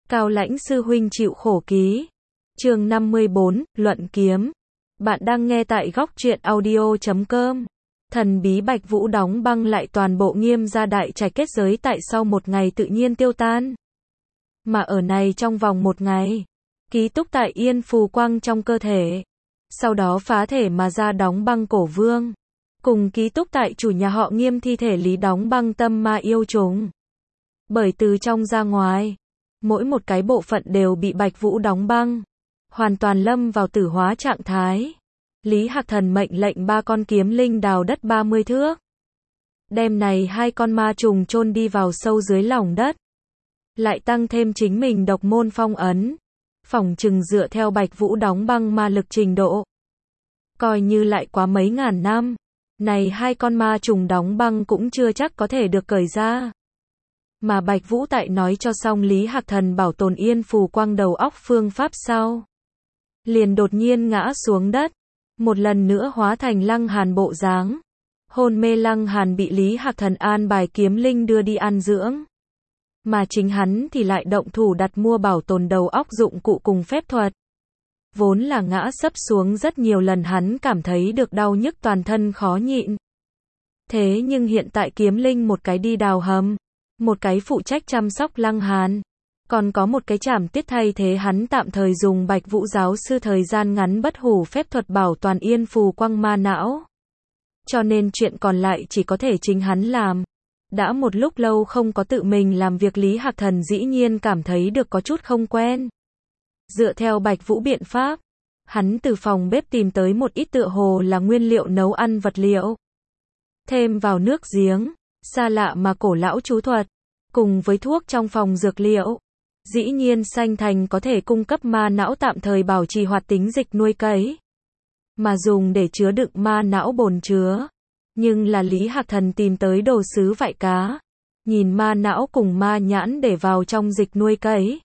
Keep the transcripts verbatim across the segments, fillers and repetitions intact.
Cao Lãnh sư huynh chịu khổ ký. Chương năm mươi bốn, Luận kiếm. Bạn đang nghe tại góc truyện audio chấm com. Thần bí Bạch Vũ đóng băng lại toàn bộ Nghiêm gia đại trạch kết giới tại sau một ngày tự nhiên tiêu tan. Mà ở này trong vòng một ngày, ký túc tại Yên Phù Quang trong cơ thể. Sau đó phá thể mà ra đóng băng Cổ Vương. Cùng ký túc tại chủ nhà họ Nghiêm thi thể Lý đóng băng tâm ma yêu trùng. Bởi từ trong ra ngoài, mỗi một cái bộ phận đều bị Bạch Vũ đóng băng, hoàn toàn lâm vào tử hóa trạng thái. Lý Hạc Thần mệnh lệnh ba con kiếm linh đào đất ba mươi thước. Đem này hai con ma trùng chôn đi vào sâu dưới lòng đất. Lại tăng thêm chính mình độc môn phong ấn. Phỏng chừng dựa theo Bạch Vũ đóng băng ma lực trình độ. Coi như lại quá mấy ngàn năm, này hai con ma trùng đóng băng cũng chưa chắc có thể được cởi ra. Mà Bạch Vũ tại nói cho xong Lý Hạc Thần bảo tồn Yên Phù Quang đầu óc phương pháp sau, liền đột nhiên ngã xuống đất, một lần nữa hóa thành Lăng Hàn bộ dáng. Hôn mê Lăng Hàn bị Lý Hạc Thần an bài kiếm linh đưa đi an dưỡng, mà chính hắn thì lại động thủ đặt mua bảo tồn đầu óc dụng cụ cùng phép thuật. Vốn là ngã sấp xuống rất nhiều lần, hắn cảm thấy được đau nhức toàn thân khó nhịn. Thế nhưng hiện tại kiếm linh một cái đi đào hầm, một cái phụ trách chăm sóc Lăng Hàn, còn có một cái trảm tiết thay thế hắn tạm thời dùng Bạch Vũ giáo sư thời gian ngắn bất hủ phép thuật bảo toàn Yên Phù Quang ma não. Cho nên chuyện còn lại chỉ có thể chính hắn làm. Đã một lúc lâu không có tự mình làm việc, Lý Hạc Thần dĩ nhiên cảm thấy được có chút không quen. Dựa theo Bạch Vũ biện pháp, hắn từ phòng bếp tìm tới một ít tựa hồ là nguyên liệu nấu ăn vật liệu. Thêm vào nước giếng, xa lạ mà cổ lão chú thuật, cùng với thuốc trong phòng dược liệu. Dĩ nhiên sanh thành có thể cung cấp ma não tạm thời bảo trì hoạt tính dịch nuôi cấy. Mà dùng để chứa đựng ma não bồn chứa. Nhưng là Lý Hạc Thần tìm tới đồ sứ vại cá. Nhìn ma não cùng ma nhãn để vào trong dịch nuôi cấy.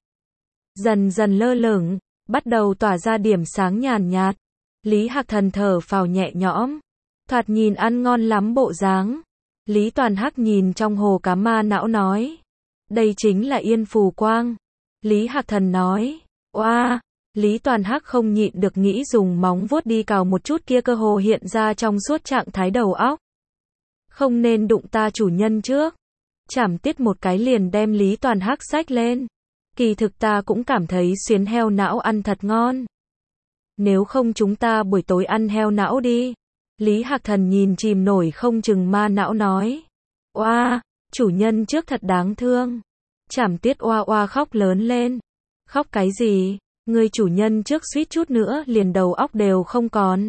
Dần dần lơ lửng, bắt đầu tỏa ra điểm sáng nhàn nhạt. Lý Hạc Thần thở phào nhẹ nhõm. Thoạt nhìn ăn ngon lắm bộ dáng. Lý Toàn Hắc nhìn trong hồ cá ma não nói. Đây chính là Yên Phù Quang. Lý Hạc Thần nói. Oa! Lý Toàn Hắc không nhịn được nghĩ dùng móng vuốt đi cào một chút kia cơ hồ hiện ra trong suốt trạng thái đầu óc. Không nên đụng ta chủ nhân trước. Chảm tiết một cái liền đem Lý Toàn Hắc xách lên. Kỳ thực ta cũng cảm thấy xuyến heo não ăn thật ngon. Nếu không chúng ta buổi tối ăn heo não đi. Lý Hạc Thần nhìn chìm nổi không chừng ma não nói. Oa, chủ nhân trước thật đáng thương. Chảm tiết oa oa khóc lớn lên. Khóc cái gì? Người chủ nhân trước suýt chút nữa liền đầu óc đều không còn.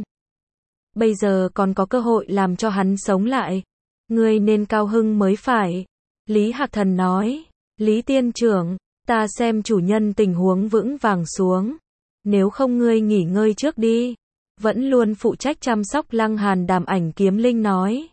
Bây giờ còn có cơ hội làm cho hắn sống lại. Ngươi nên cao hưng mới phải. Lý Hạc Thần nói. Lý tiên trưởng, ta xem chủ nhân tình huống vững vàng xuống. Nếu không ngươi nghỉ ngơi trước đi. Vẫn luôn phụ trách chăm sóc Lăng Hàn Đàm Ảnh kiếm linh nói.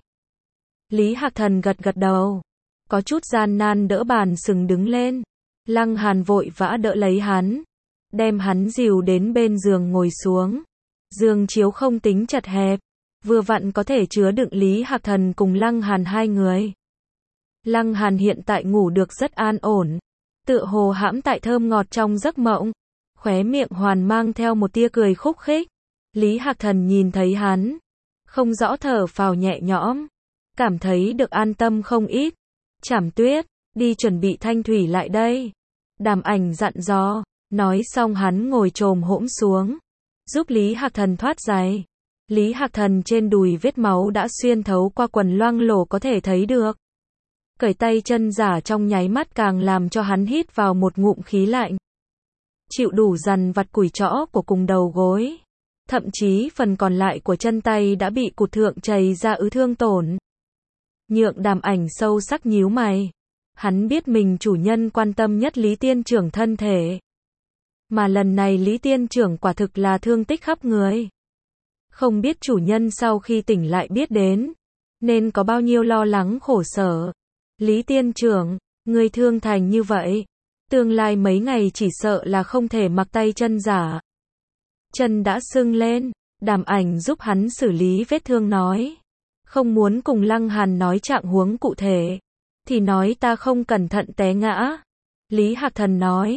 Lý Hạc Thần gật gật đầu. Có chút gian nan đỡ bàn sừng đứng lên. Lăng Hàn vội vã đỡ lấy hắn. Đem hắn dìu đến bên giường ngồi xuống. Giường chiếu không tính chật hẹp. Vừa vặn có thể chứa đựng Lý Hạc Thần cùng Lăng Hàn hai người. Lăng Hàn hiện tại ngủ được rất an ổn. Tựa hồ hãm tại thơm ngọt trong giấc mộng. Khóe miệng hoàn mang theo một tia cười khúc khích. Lý Hạc Thần nhìn thấy hắn. Không rõ thở phào nhẹ nhõm. Cảm thấy được an tâm không ít. Trảm Tuyết, đi chuẩn bị thanh thủy lại đây. Đàm Ảnh dặn dò. Nói xong hắn ngồi chồm hỗn xuống. Giúp Lý Hạc Thần thoát giày. Lý Hạc Thần trên đùi vết máu đã xuyên thấu qua quần loang lổ có thể thấy được. Cởi tay chân giả trong nháy mắt càng làm cho hắn hít vào một ngụm khí lạnh. Chịu đủ dằn vặt củi trõ của cùng đầu gối. Thậm chí phần còn lại của chân tay đã bị cụt thượng chảy ra ứ thương tổn. Nhượng Đàm Ảnh sâu sắc nhíu mày. Hắn biết mình chủ nhân quan tâm nhất Lý tiên trưởng thân thể. Mà lần này Lý tiên trưởng quả thực là thương tích khắp người. Không biết chủ nhân sau khi tỉnh lại biết đến. Nên có bao nhiêu lo lắng khổ sở. Lý tiên trưởng, người thương thành như vậy. Tương lai mấy ngày chỉ sợ là không thể mặc tay chân giả. Chân đã sưng lên. Đàm Ảnh giúp hắn xử lý vết thương nói. Không muốn cùng Lăng Hàn nói trạng huống cụ thể. Thì nói ta không cẩn thận té ngã. Lý Hạc Thần nói.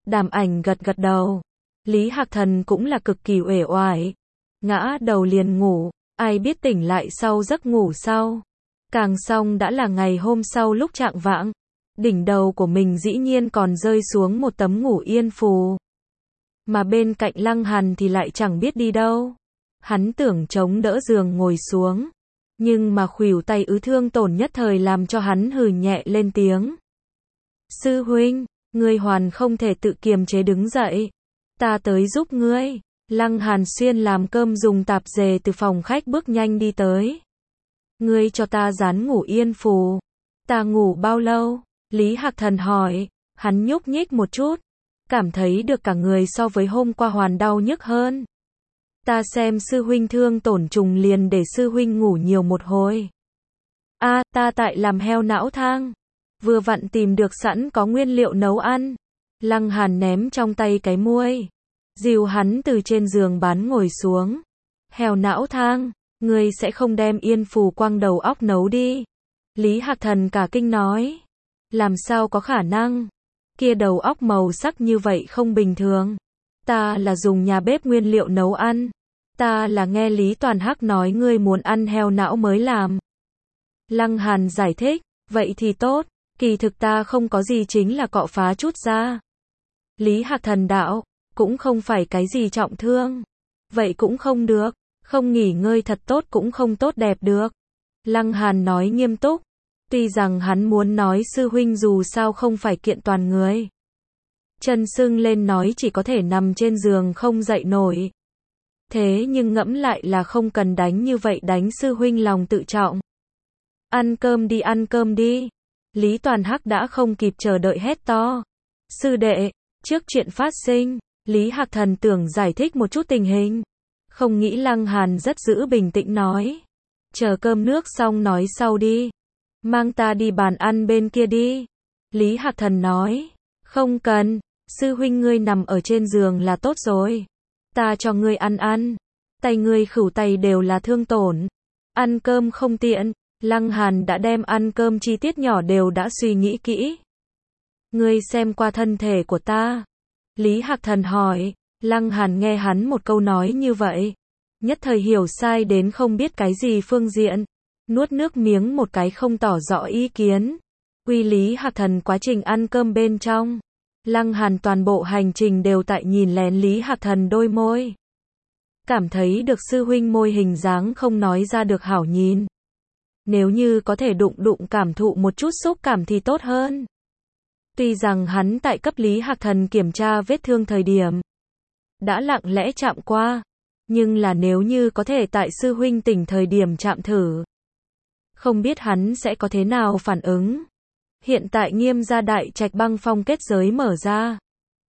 Đàm Ảnh gật gật đầu. Lý Hạc Thần cũng là cực kỳ uể oải. Ngã đầu liền ngủ, ai biết tỉnh lại sau giấc ngủ sau. Càng xong đã là ngày hôm sau lúc trạng vạng. Đỉnh đầu của mình dĩ nhiên còn rơi xuống một tấm ngủ yên phù. Mà bên cạnh Lăng Hàn thì lại chẳng biết đi đâu. Hắn tưởng chống đỡ giường ngồi xuống. Nhưng mà khuỷu tay ứ thương tổn nhất thời làm cho hắn hừ nhẹ lên tiếng. Sư huynh, ngươi hoàn không thể tự kiềm chế đứng dậy. Ta tới giúp ngươi. Lăng Hàn Xuyên làm cơm dùng tạp dề từ phòng khách bước nhanh đi tới. Ngươi cho ta dán ngủ yên phù. Ta ngủ bao lâu? Lý Hạc Thần hỏi. Hắn nhúc nhích một chút. Cảm thấy được cả người so với hôm qua hoàn đau nhức hơn. Ta xem sư huynh thương tổn trùng liền để sư huynh ngủ nhiều một hồi. A, à, ta tại làm heo não thang. Vừa vặn tìm được sẵn có nguyên liệu nấu ăn. Lăng Hàn ném trong tay cái muôi. Dìu hắn từ trên giường bán ngồi xuống. Heo não thang, ngươi sẽ không đem yên phù quăng đầu óc nấu đi. Lý Hạc Thần cả kinh nói. Làm sao có khả năng? Kia đầu óc màu sắc như vậy không bình thường. Ta là dùng nhà bếp nguyên liệu nấu ăn. Ta là nghe Lý Toàn Hắc nói ngươi muốn ăn heo não mới làm. Lăng Hàn giải thích. Vậy thì tốt. Kỳ thực ta không có gì chính là cọ phá chút ra. Lý Hạc Thần đạo. Cũng không phải cái gì trọng thương. Vậy cũng không được. Không nghỉ ngơi thật tốt cũng không tốt đẹp được. Lăng Hàn nói nghiêm túc. Tuy rằng hắn muốn nói sư huynh dù sao không phải kiện toàn người. Chân sưng lên nói chỉ có thể nằm trên giường không dậy nổi. Thế nhưng ngẫm lại là không cần đánh như vậy đánh sư huynh lòng tự trọng. Ăn cơm đi ăn cơm đi. Lý Toàn Hắc đã không kịp chờ đợi hét to. Sư đệ, trước chuyện phát sinh, Lý Hạc Thần tưởng giải thích một chút tình hình. Không nghĩ Lăng Hàn rất giữ bình tĩnh nói. Chờ cơm nước xong nói sau đi. Mang ta đi bàn ăn bên kia đi. Lý Hạc Thần nói. Không cần, sư huynh ngươi nằm ở trên giường là tốt rồi. Ta cho ngươi ăn ăn. Tay ngươi khửu tay đều là thương tổn. Ăn cơm không tiện. Lăng Hàn đã đem ăn cơm chi tiết nhỏ đều đã suy nghĩ kỹ. Ngươi xem qua thân thể của ta. Lý Hạc Thần hỏi. Lăng Hàn nghe hắn một câu nói như vậy. Nhất thời hiểu sai đến không biết cái gì phương diện. Nuốt nước miếng một cái không tỏ rõ ý kiến. Quy Lý Hạc Thần quá trình ăn cơm bên trong. Lăng Hàn toàn bộ hành trình đều tại nhìn lén Lý Hạc Thần đôi môi. Cảm thấy được sư huynh môi hình dáng không nói ra được hảo nhìn. Nếu như có thể đụng đụng cảm thụ một chút xúc cảm thì tốt hơn. Tuy rằng hắn tại cấp Lý Hạc Thần kiểm tra vết thương thời điểm đã lặng lẽ chạm qua. Nhưng là nếu như có thể tại sư huynh tỉnh thời điểm chạm thử. Không biết hắn sẽ có thế nào phản ứng. Hiện tại Nghiêm gia đại trạch băng phong kết giới mở ra.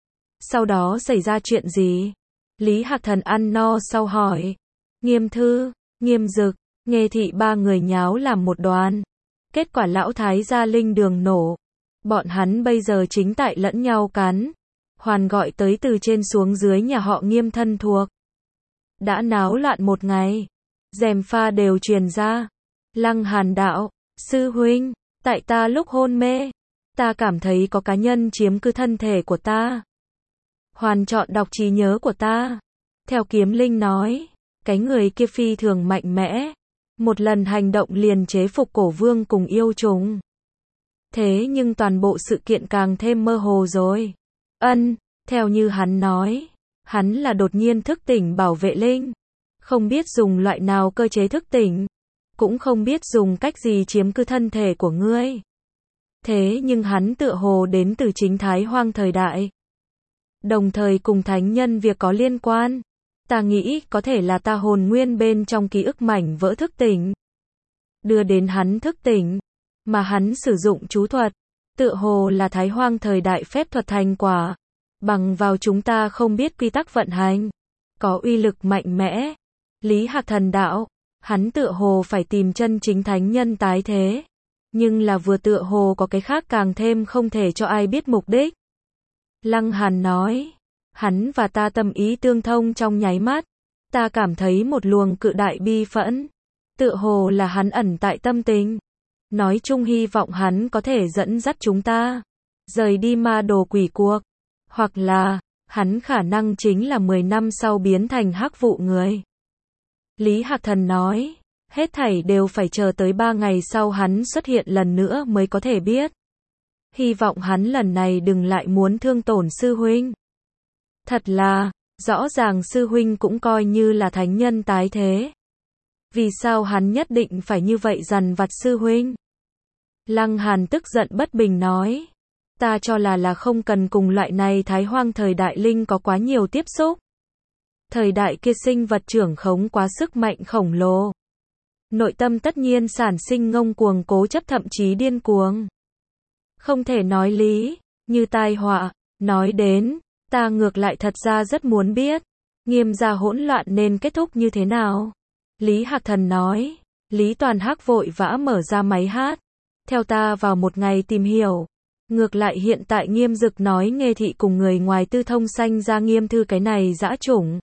Sau đó xảy ra chuyện gì? Lý Hạc Thần ăn no sau hỏi. Nghiêm thư, Nghiêm Dực, Nghê thị ba người nháo làm một đoàn. Kết quả lão thái gia linh đường nổ. Bọn hắn bây giờ chính tại lẫn nhau cắn. Hoàn gọi tới từ trên xuống dưới nhà họ Nghiêm thân thuộc. Đã náo loạn một ngày. Dèm pha đều truyền ra. Lăng Hàn đạo. Sư huynh, tại ta lúc hôn mê. Ta cảm thấy có cá nhân chiếm cứ thân thể của ta. Hoàn chọn đọc trí nhớ của ta. Theo Kiếm Linh nói. Cái người kia phi thường mạnh mẽ. Một lần hành động liền chế phục cổ vương cùng yêu trùng. Thế nhưng toàn bộ sự kiện càng thêm mơ hồ rồi. Ân, theo như hắn nói. Hắn là đột nhiên thức tỉnh bảo vệ linh. Không biết dùng loại nào cơ chế thức tỉnh. Cũng không biết dùng cách gì chiếm cứ thân thể của ngươi. Thế nhưng hắn tựa hồ đến từ chính Thái Hoang thời đại. Đồng thời cùng thánh nhân việc có liên quan. Ta nghĩ có thể là ta hồn nguyên bên trong ký ức mảnh vỡ thức tỉnh. Đưa đến hắn thức tỉnh. Mà hắn sử dụng chú thuật. Tựa hồ là Thái Hoang thời đại phép thuật thành quả. Bằng vào chúng ta không biết quy tắc vận hành. Có uy lực mạnh mẽ. Lý Hạc Thần đạo. Hắn tựa hồ phải tìm chân chính thánh nhân tái thế. Nhưng là vừa tựa hồ có cái khác càng thêm không thể cho ai biết mục đích. Lăng Hàn nói. Hắn và ta tâm ý tương thông trong nháy mắt. Ta cảm thấy một luồng cự đại bi phẫn. Tựa hồ là hắn ẩn tại tâm tình. Nói chung hy vọng hắn có thể dẫn dắt chúng ta. Rời đi ma đồ quỷ cuộc. Hoặc là, hắn khả năng chính là mười năm sau biến thành hắc vụ người. Lý Hạc Thần nói, hết thảy đều phải chờ tới ba ngày sau hắn xuất hiện lần nữa mới có thể biết. Hy vọng hắn lần này đừng lại muốn thương tổn sư huynh. Thật là, rõ ràng sư huynh cũng coi như là thánh nhân tái thế. Vì sao hắn nhất định phải như vậy dằn vặt sư huynh? Lăng Hàn tức giận bất bình nói. Ta cho là là không cần cùng loại này Thái Hoang thời đại linh có quá nhiều tiếp xúc. Thời đại kia sinh vật trưởng khống quá sức mạnh khổng lồ. Nội tâm tất nhiên sản sinh ngông cuồng cố chấp thậm chí điên cuồng. Không thể nói lý, như tai họa, nói đến, ta ngược lại thật ra rất muốn biết, Nghiêm gia hỗn loạn nên kết thúc như thế nào. Lý Hạc Thần nói, Lý Toàn Hắc vội vã mở ra máy hát, theo ta vào một ngày tìm hiểu. Ngược lại hiện tại Nghiêm Dực nói Nghê thị cùng người ngoài tư thông sanh ra Nghiêm Thư cái này dã chủng.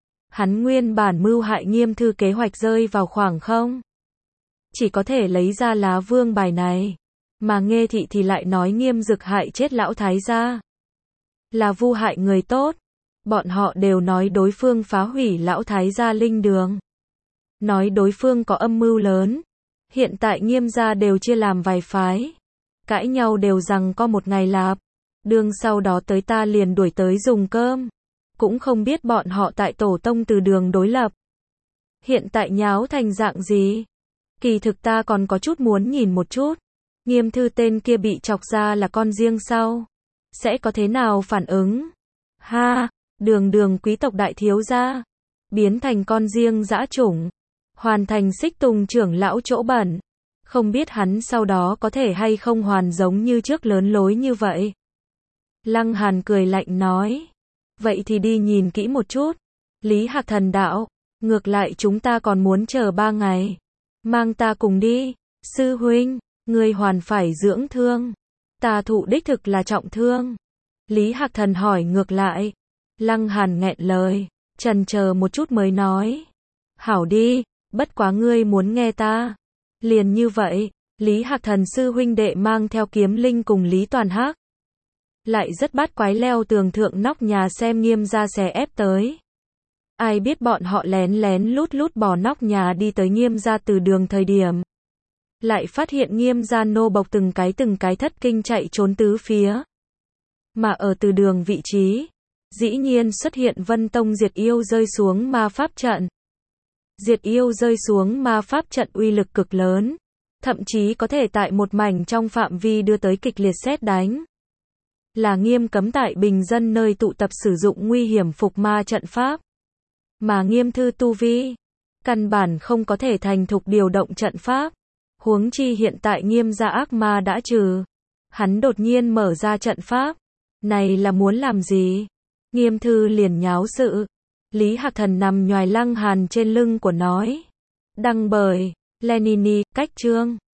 Hắn nguyên bản mưu hại Nghiêm Thư kế hoạch rơi vào khoảng không. Chỉ có thể lấy ra lá vương bài này. Mà Nghê thị thì lại nói Nghiêm Dực hại chết lão thái gia. Là vu hại người tốt. Bọn họ đều nói đối phương phá hủy lão thái gia linh đường. Nói đối phương có âm mưu lớn. Hiện tại Nghiêm gia đều chia làm vài phái. Cãi nhau đều rằng có một ngày lạp. Đường sau đó tới ta liền đuổi tới dùng cơm. Cũng không biết bọn họ tại tổ tông từ đường đối lập. Hiện tại nháo thành dạng gì? Kỳ thực ta còn có chút muốn nhìn một chút. Nghiêm Thư tên kia bị chọc ra là con riêng sau. Sẽ có thế nào phản ứng? Ha, đường đường quý tộc đại thiếu gia. Biến thành con riêng dã chủng. Hoàn thành xích tùng trưởng lão chỗ bẩn. Không biết hắn sau đó có thể hay không hoàn giống như trước lớn lối như vậy. Lăng Hàn cười lạnh nói. Vậy thì đi nhìn kỹ một chút. Lý Hạc Thần đạo. Ngược lại chúng ta còn muốn chờ ba ngày. Mang ta cùng đi. Sư huynh, ngươi hoàn phải dưỡng thương. Ta thụ đích thực là trọng thương. Lý Hạc Thần hỏi ngược lại. Lăng Hàn nghẹn lời. Chần chờ một chút mới nói. Hảo đi, bất quá ngươi muốn nghe ta. Liền như vậy, Lý Hạc Thần sư huynh đệ mang theo Kiếm Linh cùng Lý Toàn Hắc. Lại rất bát quái leo tường thượng nóc nhà xem Nghiêm gia xé ép tới. Ai biết bọn họ lén lén lút lút bò nóc nhà đi tới Nghiêm gia từ đường thời điểm. Lại phát hiện Nghiêm gia nô bộc từng cái từng cái thất kinh chạy trốn tứ phía. Mà ở từ đường vị trí, dĩ nhiên xuất hiện Vân Tông diệt yêu rơi xuống ma pháp trận. Diệt yêu rơi xuống ma pháp trận uy lực cực lớn, thậm chí có thể tại một mảnh trong phạm vi đưa tới kịch liệt sét đánh. Là nghiêm cấm tại bình dân nơi tụ tập sử dụng nguy hiểm phục ma trận pháp. Mà Nghiêm Thư tu vi, căn bản không có thể thành thục điều động trận pháp. Huống chi hiện tại Nghiêm gia ác ma đã trừ. Hắn đột nhiên mở ra trận pháp. Này là muốn làm gì? Nghiêm Thư liền nháo sự. Lý Hạc Thần nằm nhoài Lăng Hàn trên lưng của nói. Đăng bởi Lenini, cách chương.